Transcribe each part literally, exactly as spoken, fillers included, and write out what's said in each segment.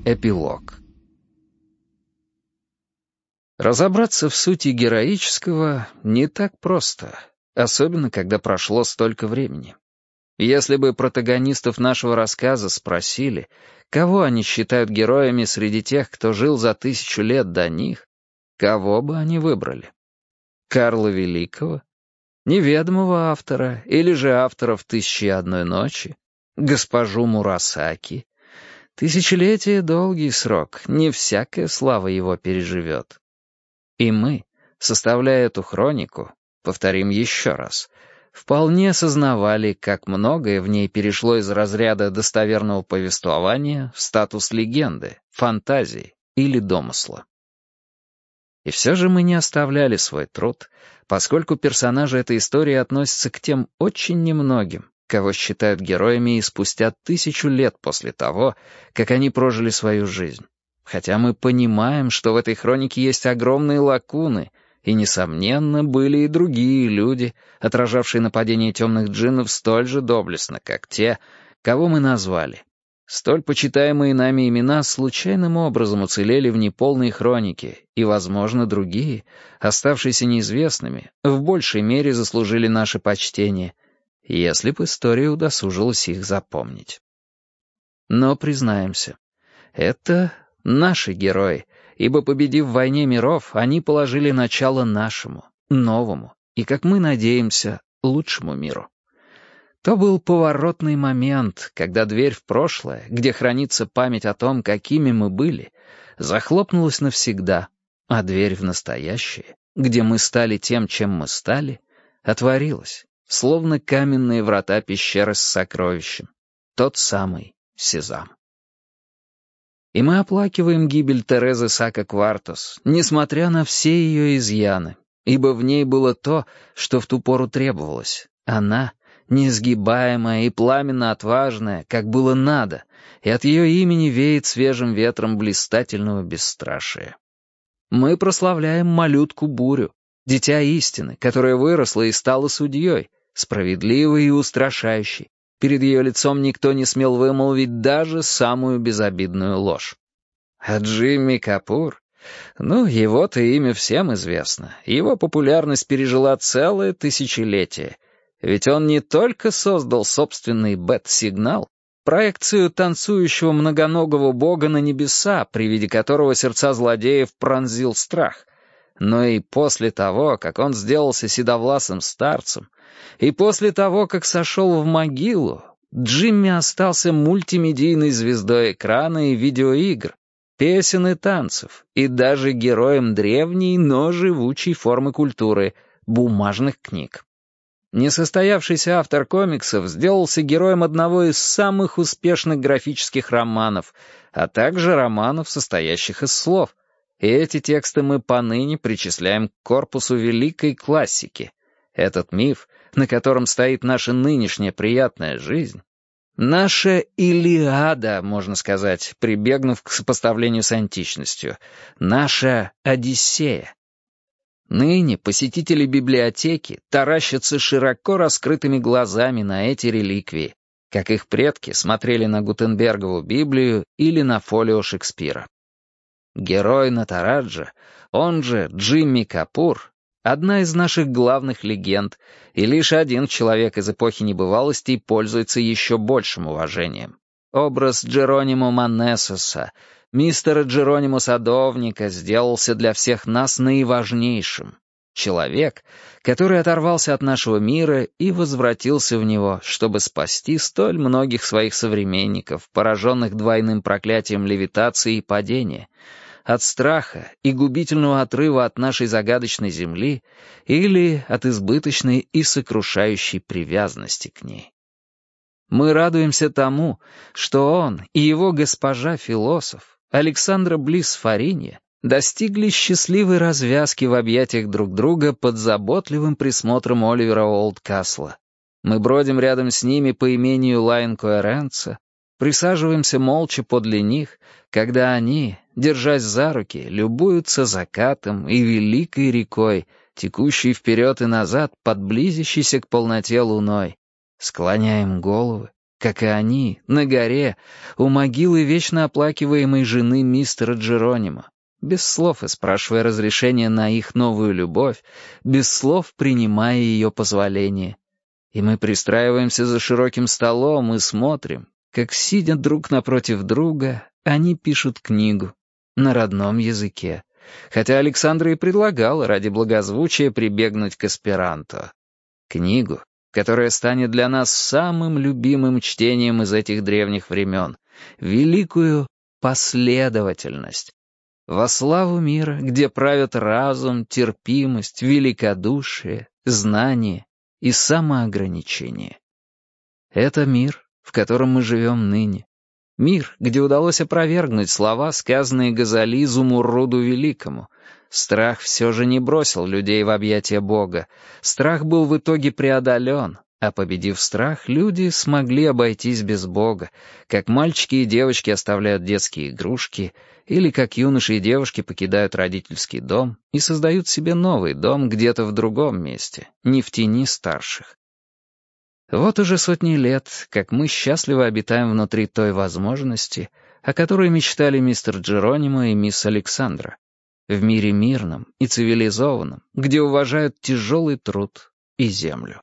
Эпилог. Разобраться в сути героического не так просто, особенно когда прошло столько времени. Если бы протагонистов нашего рассказа спросили, кого они считают героями среди тех, кто жил за тысячу лет до них, кого бы они выбрали? Карла Великого? Неведомого автора или же авторов «Тысячи и одной ночи»? Госпожу Мурасаки? Тысячелетие — долгий срок, не всякая слава его переживет. И мы, составляя эту хронику, повторим еще раз, вполне осознавали, как многое в ней перешло из разряда достоверного повествования в статус легенды, фантазии или домысла. И все же мы не оставляли свой труд, поскольку персонажи этой истории относятся к тем очень немногим, кого считают героями и спустя тысячу лет после того, как они прожили свою жизнь. Хотя мы понимаем, что в этой хронике есть огромные лакуны, и, несомненно, были и другие люди, отражавшие нападение темных джиннов столь же доблестно, как те, кого мы назвали. Столь почитаемые нами имена случайным образом уцелели в неполной хронике, и, возможно, другие, оставшиеся неизвестными, в большей мере заслужили наше почтение, если бы история удосужилась их запомнить. Но, признаемся, это наши герои, ибо, победив в войне миров, они положили начало нашему, новому и, как мы надеемся, лучшему миру. То был поворотный момент, когда дверь в прошлое, где хранится память о том, какими мы были, захлопнулась навсегда, а дверь в настоящее, где мы стали тем, чем мы стали, отворилась, словно каменные врата пещеры с сокровищем, тот самый Сезам. И мы оплакиваем гибель Терезы Сака Квартос, несмотря на все ее изъяны, ибо в ней было то, что в ту пору требовалось. Она — несгибаемая и пламенно отважная, как было надо, и от ее имени веет свежим ветром блистательного бесстрашия. Мы прославляем малютку Бурю, дитя истины, которая выросла и стала судьей, справедливой и устрашающей. Перед ее лицом никто не смел вымолвить даже самую безобидную ложь. А Джимми Капур? Ну, его-то имя всем известно. Его популярность пережила целое тысячелетие. Ведь он не только создал собственный бет-сигнал, проекцию танцующего многоногого бога на небеса, при виде которого сердца злодеев пронзил страх, но и после того, как он сделался седовласым старцем, и после того, как сошел в могилу, Джимми остался мультимедийной звездой экрана и видеоигр, песен и танцев, и даже героем древней, но живучей формы культуры — бумажных книг. Несостоявшийся автор комиксов сделался героем одного из самых успешных графических романов, а также романов, состоящих из слов. И эти тексты мы поныне причисляем к корпусу великой классики. Этот миф, на котором стоит наша нынешняя приятная жизнь, наша Илиада, можно сказать, прибегнув к сопоставлению с античностью, наша Одиссея. Ныне посетители библиотеки таращатся широко раскрытыми глазами на эти реликвии, как их предки смотрели на Гутенбергову Библию или на фолио Шекспира. Герой Натараджа, он же Джимми Капур, одна из наших главных легенд, и лишь один человек из эпохи небывалостей пользуется еще большим уважением. Образ Джеронимо Манессоса, мистера Джеронимо Садовника, сделался для всех нас наиважнейшим. Человек, который оторвался от нашего мира и возвратился в него, чтобы спасти столь многих своих современников, пораженных двойным проклятием левитации и падения, от страха и губительного отрыва от нашей загадочной земли или от избыточной и сокрушающей привязанности к ней. Мы радуемся тому, что он и его госпожа-философ, Александра Блисс Фаринья, достигли счастливой развязки в объятиях друг друга под заботливым присмотром Оливера Олдкасла. Мы бродим рядом с ними по имению Лайн-Коэренца, присаживаемся молча подле них, когда они, держась за руки, любуются закатом и великой рекой, текущей вперед и назад под близящейся к полноте луной. Склоняем головы, как и они, на горе, у могилы вечно оплакиваемой жены мистера Джеронимо, без слов и спрашивая разрешения на их новую любовь, без слов принимая ее позволение. И мы пристраиваемся за широким столом и смотрим, как, сидя друг напротив друга, они пишут книгу на родном языке, хотя Александра и предлагала ради благозвучия прибегнуть к эсперанто. Книгу, которая станет для нас самым любимым чтением из этих древних времен, великую последовательность. Во славу мира, где правят разум, терпимость, великодушие, знание и самоограничение. Это мир, в котором мы живем ныне. Мир, где удалось опровергнуть слова, сказанные Газали Зумурруду Великому. Страх все же не бросил людей в объятия Бога. Страх был в итоге преодолен, а победив страх, люди смогли обойтись без Бога, как мальчики и девочки оставляют детские игрушки, или как юноши и девушки покидают родительский дом и создают себе новый дом где-то в другом месте, не в тени старших. Вот уже сотни лет, как мы счастливо обитаем внутри той возможности, о которой мечтали мистер Джеронимо и мисс Александра, в мире мирном и цивилизованном, где уважают тяжелый труд и землю.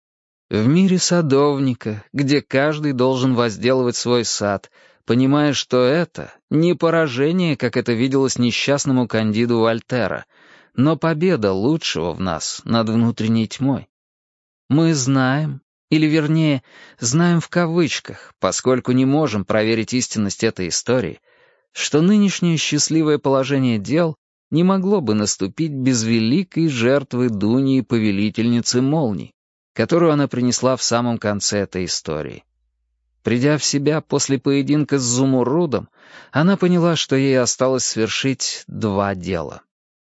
В мире садовника, где каждый должен возделывать свой сад, понимая, что это не поражение, как это виделось несчастному Кандиду Вольтера, но победа лучшего в нас над внутренней тьмой. Мы знаем, или вернее, знаем в кавычках, поскольку не можем проверить истинность этой истории, что нынешнее счастливое положение дел не могло бы наступить без великой жертвы Дуньи, повелительницы молний, которую она принесла в самом конце этой истории. Придя в себя после поединка с Зумуррудом, она поняла, что ей осталось свершить два дела.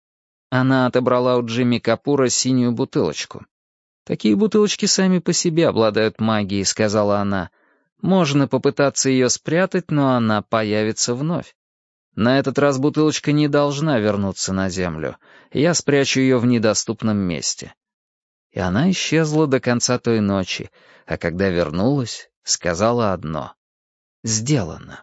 Она отобрала у Джимми Капура синюю бутылочку. «Такие бутылочки сами по себе обладают магией», — сказала она. «Можно попытаться ее спрятать, но она появится вновь. На этот раз бутылочка не должна вернуться на землю. Я спрячу ее в недоступном месте». И она исчезла до конца той ночи, а когда вернулась, сказала одно: «Сделано».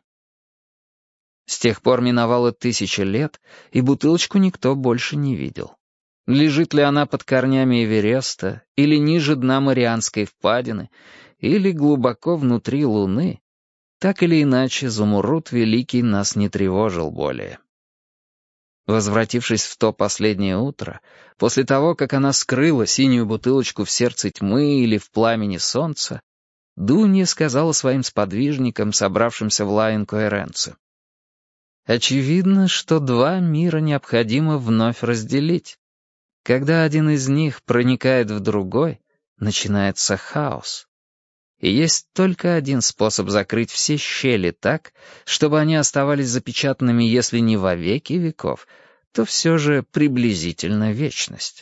С тех пор миновало тысяча лет, и бутылочку никто больше не видел. Лежит ли она под корнями Эвереста, или ниже дна Марианской впадины, или глубоко внутри Луны, так или иначе Зумурруд Великий нас не тревожил более. Возвратившись в то последнее утро, после того, как она скрыла синюю бутылочку в сердце тьмы или в пламени солнца, Дунья сказала своим сподвижникам, собравшимся в Лаин-Коэренце: «Очевидно, что два мира необходимо вновь разделить. Когда один из них проникает в другой, начинается хаос. И есть только один способ закрыть все щели так, чтобы они оставались запечатанными, если не во веки веков, то все же приблизительно вечность».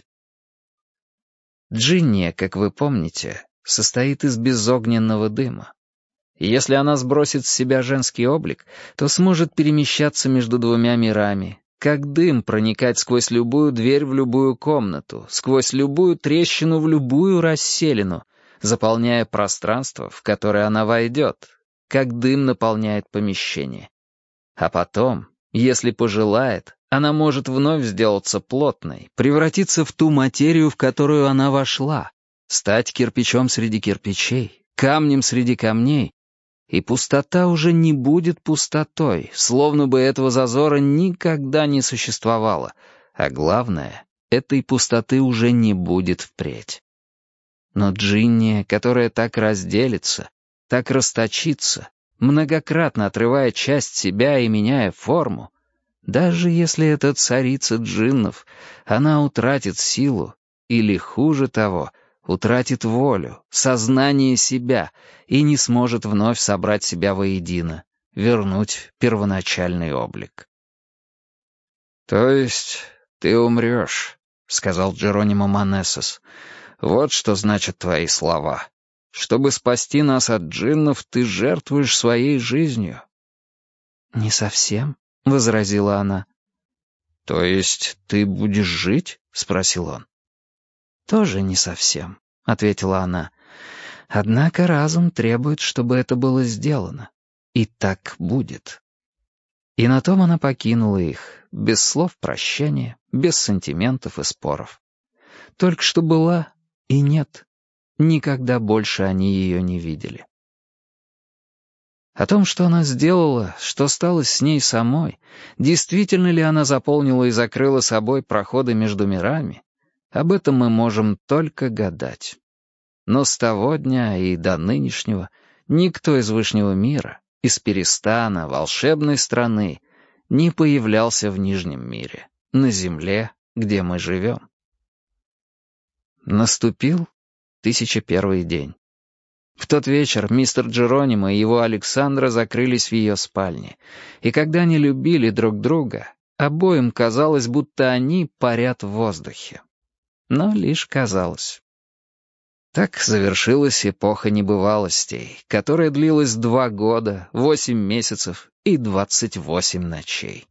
Джинния, как вы помните, состоит из безогненного дыма. И если она сбросит с себя женский облик, то сможет перемещаться между двумя мирами, как дым проникать сквозь любую дверь в любую комнату, сквозь любую трещину в любую расселину, заполняя пространство, в которое она войдет, как дым наполняет помещение. А потом, если пожелает, она может вновь сделаться плотной, превратиться в ту материю, в которую она вошла, стать кирпичом среди кирпичей, камнем среди камней, и пустота уже не будет пустотой, словно бы этого зазора никогда не существовало, а главное, этой пустоты уже не будет впредь. Но Джинния, которая так разделится, так расточится, многократно отрывая часть себя и меняя форму, даже если это царица джиннов, она утратит силу или, хуже того, утратит волю, сознание себя и не сможет вновь собрать себя воедино, вернуть первоначальный облик. «То есть ты умрешь», — сказал Джеронимо Манессос. «Вот что значат твои слова. Чтобы спасти нас от джиннов, ты жертвуешь своей жизнью». «Не совсем», — возразила она. «То есть ты будешь жить?» — спросил он. «Тоже не совсем», — ответила она. Однако разум требует, чтобы это было сделано. И так будет. И на том она покинула их, без слов прощания, без сантиментов и споров. Только что была и нет. Никогда больше они ее не видели. О том, что она сделала, что стало с ней самой, действительно ли она заполнила и закрыла собой проходы между мирами, об этом мы можем только гадать. Но с того дня и до нынешнего никто из Вышнего мира, из Перистана, волшебной страны, не появлялся в Нижнем мире, на земле, где мы живем. Наступил тысяча первый день. В тот вечер мистер Джеронимо и его Александра закрылись в ее спальне, и когда они любили друг друга, обоим казалось, будто они парят в воздухе. Но лишь казалось. Так завершилась эпоха небывалостей, которая длилась два года, восемь месяцев и двадцать восемь ночей.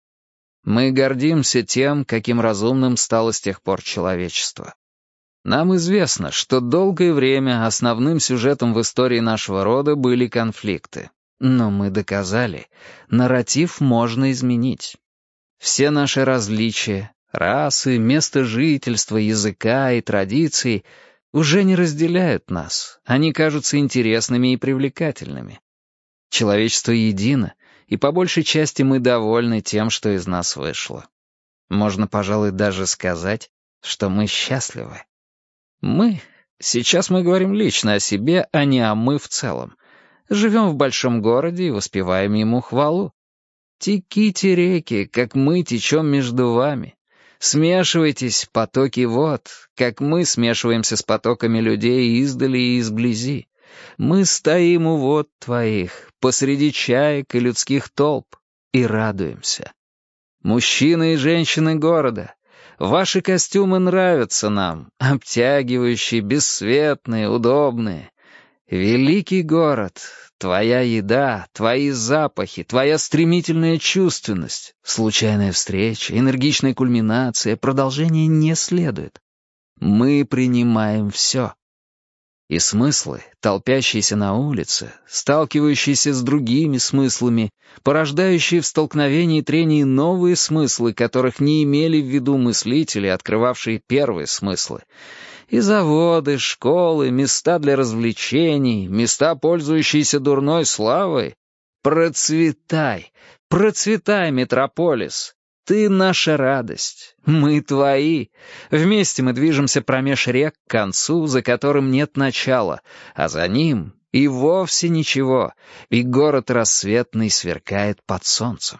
Мы гордимся тем, каким разумным стало с тех пор человечество. Нам известно, что долгое время основным сюжетом в истории нашего рода были конфликты. Но мы доказали, нарратив можно изменить. Все наши различия, расы, место жительства, языка и традиций уже не разделяют нас, они кажутся интересными и привлекательными. Человечество едино, и по большей части мы довольны тем, что из нас вышло. Можно, пожалуй, даже сказать, что мы счастливы. Мы, сейчас мы говорим лично о себе, а не о мы в целом, живем в большом городе и воспеваем ему хвалу. Теките реки, как мы течем между вами. Смешивайтесь, потоки вод, как мы смешиваемся с потоками людей издали и изблизи. Мы стоим у вод твоих, посреди чаек и людских толп, и радуемся. Мужчины и женщины города, ваши костюмы нравятся нам, обтягивающие, бесцветные, удобные. Великий город, твоя еда, твои запахи, твоя стремительная чувственность, случайная встреча, энергичная кульминация, продолжение не следует. Мы принимаем все. И смыслы, толпящиеся на улице, сталкивающиеся с другими смыслами, порождающие в столкновении и трении новые смыслы, которых не имели в виду мыслители, открывавшие первые смыслы. И заводы, школы, места для развлечений, места, пользующиеся дурной славой. Процветай, процветай, метрополис! Ты наша радость, мы твои. Вместе мы движемся промеж рек к концу, за которым нет начала, а за ним и вовсе ничего, и город рассветный сверкает под солнцем.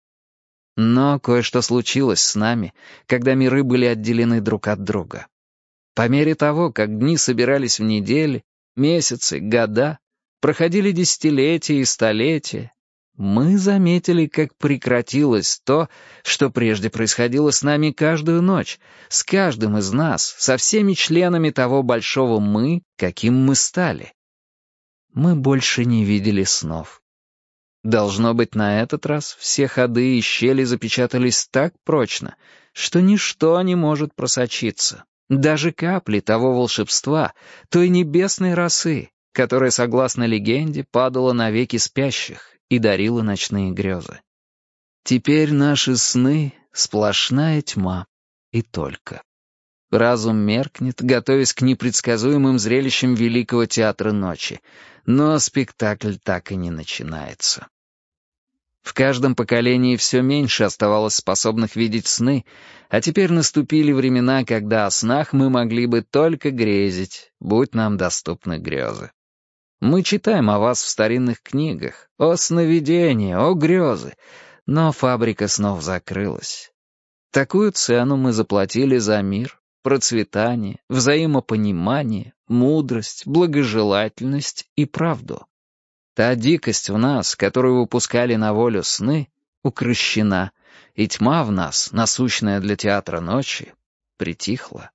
Но кое-что случилось с нами, когда миры были отделены друг от друга. По мере того, как дни собирались в недели, месяцы, года, проходили десятилетия и столетия, мы заметили, как прекратилось то, что прежде происходило с нами каждую ночь, с каждым из нас, со всеми членами того большого «мы», каким мы стали. Мы больше не видели снов. Должно быть, на этот раз все ходы и щели запечатались так прочно, что ничто не может просочиться, даже капли того волшебства, той небесной росы, которая, согласно легенде, падала на веки спящих и дарила ночные грезы. Теперь наши сны — сплошная тьма, и только. Разум меркнет, готовясь к непредсказуемым зрелищам великого театра ночи, но спектакль так и не начинается. В каждом поколении все меньше оставалось способных видеть сны, а теперь наступили времена, когда о снах мы могли бы только грезить, будь нам доступны грезы. Мы читаем о вас в старинных книгах, о сновидении, о грезы, но фабрика снов закрылась. Такую цену мы заплатили за мир, процветание, взаимопонимание, мудрость, благожелательность и правду. Та дикость в нас, которую выпускали на волю сны, укрощена, и тьма в нас, насущная для театра ночи, притихла.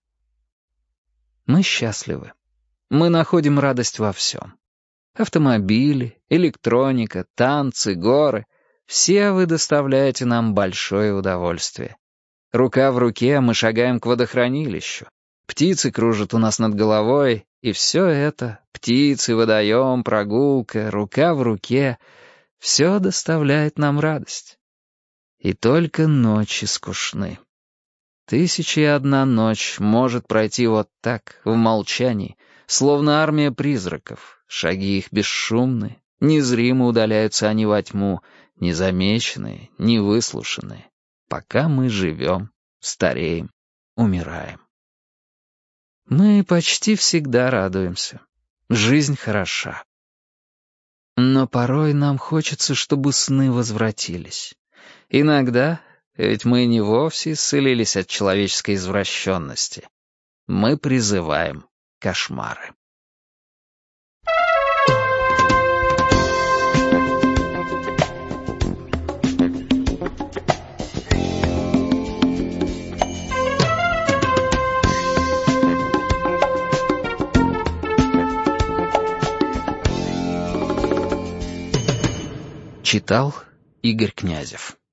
Мы счастливы. Мы находим радость во всем. Автомобили, электроника, танцы, горы — все вы доставляете нам большое удовольствие. Рука в руке мы шагаем к водохранилищу. Птицы кружат у нас над головой, и все это — птицы, водоем, прогулка, рука в руке — все доставляет нам радость. И только ночи скучны. Тысяча и одна ночь может пройти вот так, в молчании, словно армия призраков. Шаги их бесшумны, незримо удаляются они во тьму, незамеченные, невыслушанные, пока мы живем, стареем, умираем. Мы почти всегда радуемся. Жизнь хороша. Но порой нам хочется, чтобы сны возвратились. Иногда, ведь мы не вовсе исцелились от человеческой извращенности, мы призываем кошмары. Читал Игорь Князев.